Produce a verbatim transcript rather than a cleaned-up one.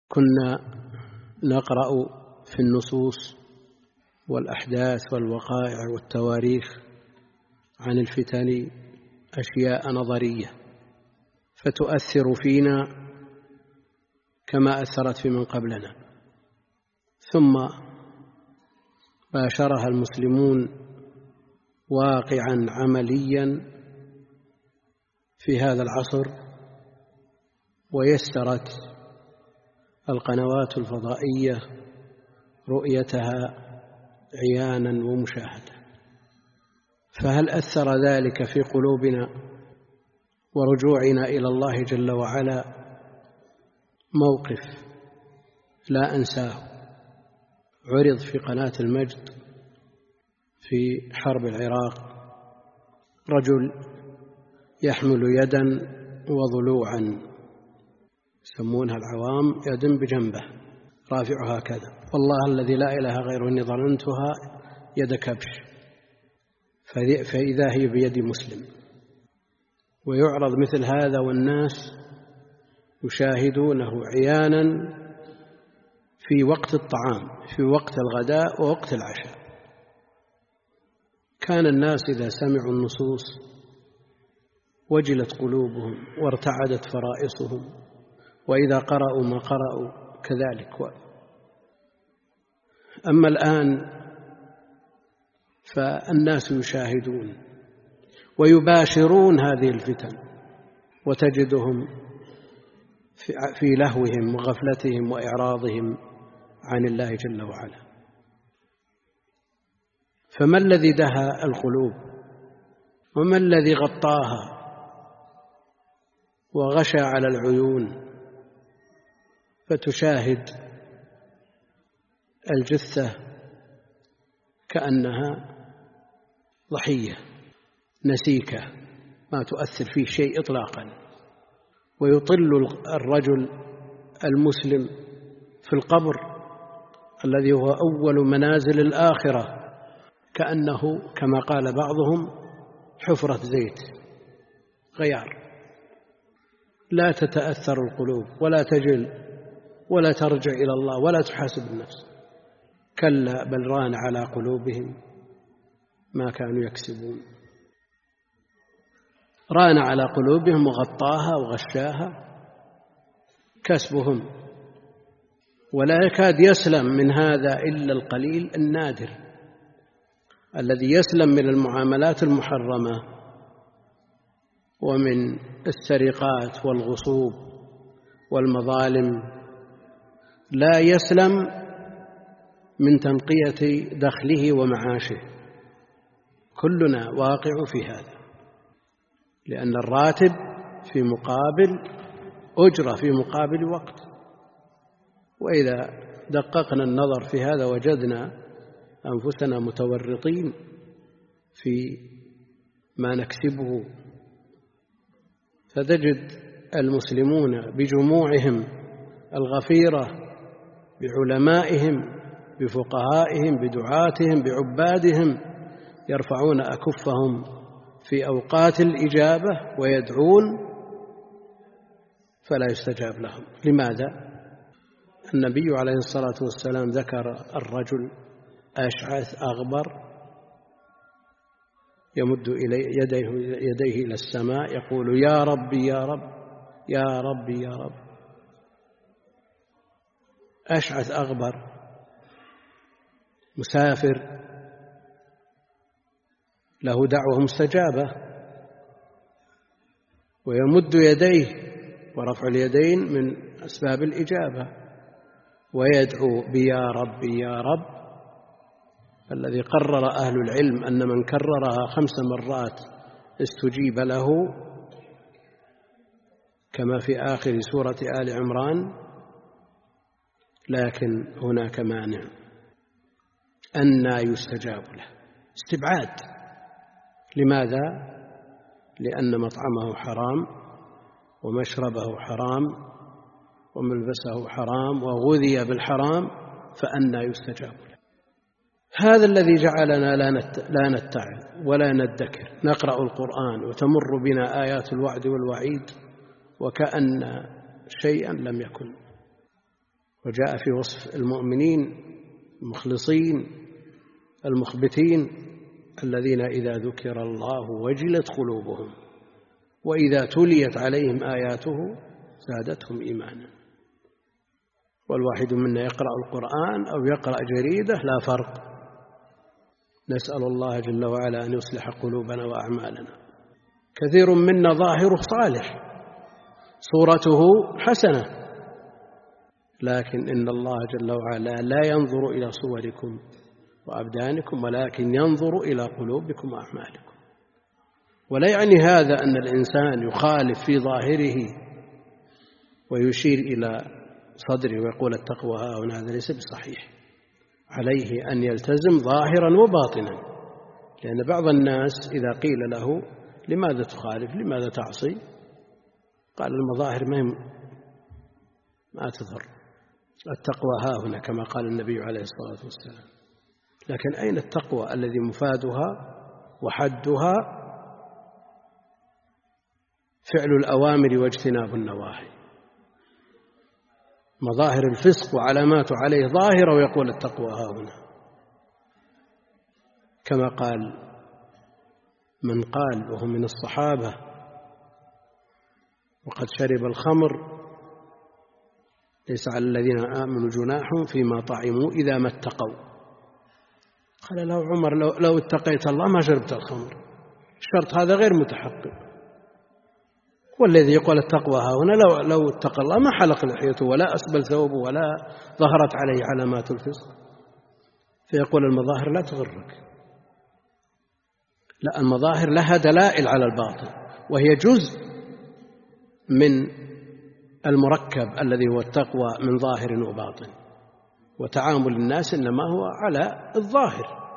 كنا نقرأ في النصوص والأحداث والوقائع والتواريخ عن الفتن أشياء نظرية فتؤثر فينا كما أثرت في من قبلنا، ثم باشرها المسلمون واقعا عمليا في هذا العصر، ويسرت القنوات الفضائية رؤيتها عيانا ومشاهدة. فهل أثر ذلك في قلوبنا ورجوعنا إلى الله جل وعلا؟ موقف لا أنساه عرض في قناة المجد في حرب العراق، رجل يحمل يدا وضلوعا يسمونها العوام يد بجنبه رافعها كذا، والله الذي لا إله غيره إني ظننتها يد كبش، فإذا هي بيد مسلم. ويعرض مثل هذا والناس يشاهدونه عيانا في وقت الطعام، في وقت الغداء ووقت العشاء. كان الناس إذا سمعوا النصوص وجلت قلوبهم وارتعدت فرائصهم، وإذا قرأوا ما قرأوا كذلك. أما الآن فالناس يشاهدون ويباشرون هذه الفتن، وتجدهم في لهوهم وغفلتهم وإعراضهم عن الله جل وعلا. فما الذي دهى القلوب؟ وما الذي غطاها وغشى على العيون فتشاهد الجثة كأنها ضحية نسيكة ما تؤثر فيه شيء إطلاقا، ويطل الرجل المسلم في القبر الذي هو أول منازل الآخرة كأنه كما قال بعضهم حفرة زيت غيار، لا تتأثر القلوب ولا تجل ولا ترجع إلى الله ولا تحاسب النفس. كلا بل ران على قلوبهم ما كانوا يكسبون. ران على قلوبهم وغطاها وغشاها كسبهم، ولا يكاد يسلم من هذا إلا القليل النادر الذي يسلم من المعاملات المحرمة ومن السرقات والغصوب والمظالم، لا يسلم من تنقية دخله ومعاشه. كلنا واقع في هذا، لأن الراتب في مقابل أجرة في مقابل وقت. وإذا دققنا النظر في هذا وجدنا أنفسنا متورطين في ما نكسبه. فتجد المسلمون بجموعهم الغفيرة بعلمائهم بفقهائهم بدعاتهم بعبادهم يرفعون أكفهم في أوقات الإجابة ويدعون فلا يستجاب لهم. لماذا؟ النبي عليه الصلاة والسلام ذكر الرجل أشعث أغبر يمد يديه, يديه إلى السماء يقول يا ربي يا رب يا ربي يا رب. أشعث أغبر مسافر له دعوة مستجابة، ويمد يديه، ورفع اليدين من أسباب الإجابة، ويدعو بيا ربي يا رب. الذي قرر أهل العلم أن من كررها خمس مرات استجيب له، كما في آخر سورة آل عمران. لكن هناك مانع، أنى يستجاب له، استبعاد. لماذا؟ لأن مطعمه حرام ومشربه حرام وملبسه حرام وغذي بالحرام، فأنى يستجاب له. هذا الذي جعلنا لا نتعظ ولا ندكر، نقرأ القرآن وتمر بنا آيات الوعد والوعيد وكأن شيئا لم يكن. وجاء في وصف المؤمنين المخلصين المخبتين الذين إذا ذكر الله وجلت قلوبهم وإذا تليت عليهم آياته زادتهم إيمانا. والواحد منا يقرأ القرآن أو يقرأ جريدة لا فرق. نسأل الله جل وعلا أن يصلح قلوبنا وأعمالنا. كثير منا ظاهره صالح صورته حسنة، لكن إن الله جل وعلا لا ينظر إلى صوركم وأبدانكم ولكن ينظر إلى قلوبكم وأعمالكم. ولا يعني هذا أن الإنسان يخالف في ظاهره ويشير إلى صدره ويقول التقوى ها هنا، هذا ليس بصحيح. عليه أن يلتزم ظاهرا وباطنا، لأن بعض الناس إذا قيل له لماذا تخالف لماذا تعصي قال المظاهر ما تضر، التقوى ها هنا كما قال النبي عليه الصلاة والسلام. لكن أين التقوى الذي مفادها وحدها فعل الأوامر واجتناب النواهي؟ مظاهر الفسق وعلامات عليه ظاهرة ويقول التقوى ها هنا، كما قال من قال وهو من الصحابة وقد شرب الخمر ليس على الذين آمنوا جناح فيما طعموا إذا ما اتقوا. قال له عمر لو, لو اتقيت الله ما شربت الخمر. الشرط هذا غير متحقق. والذي يقول التقوى ها هنا لو, لو اتقى الله ما حلق لحيته ولا أسبل ثوبه ولا ظهرت عليه علامات الفسق. فيقول المظاهر لا تغرك. لا، المظاهر لها دلائل على الباطن، وهي جزء من المركب الذي هو التقوى من ظاهر وباطن. وتعامل الناس إنما هو على الظاهر.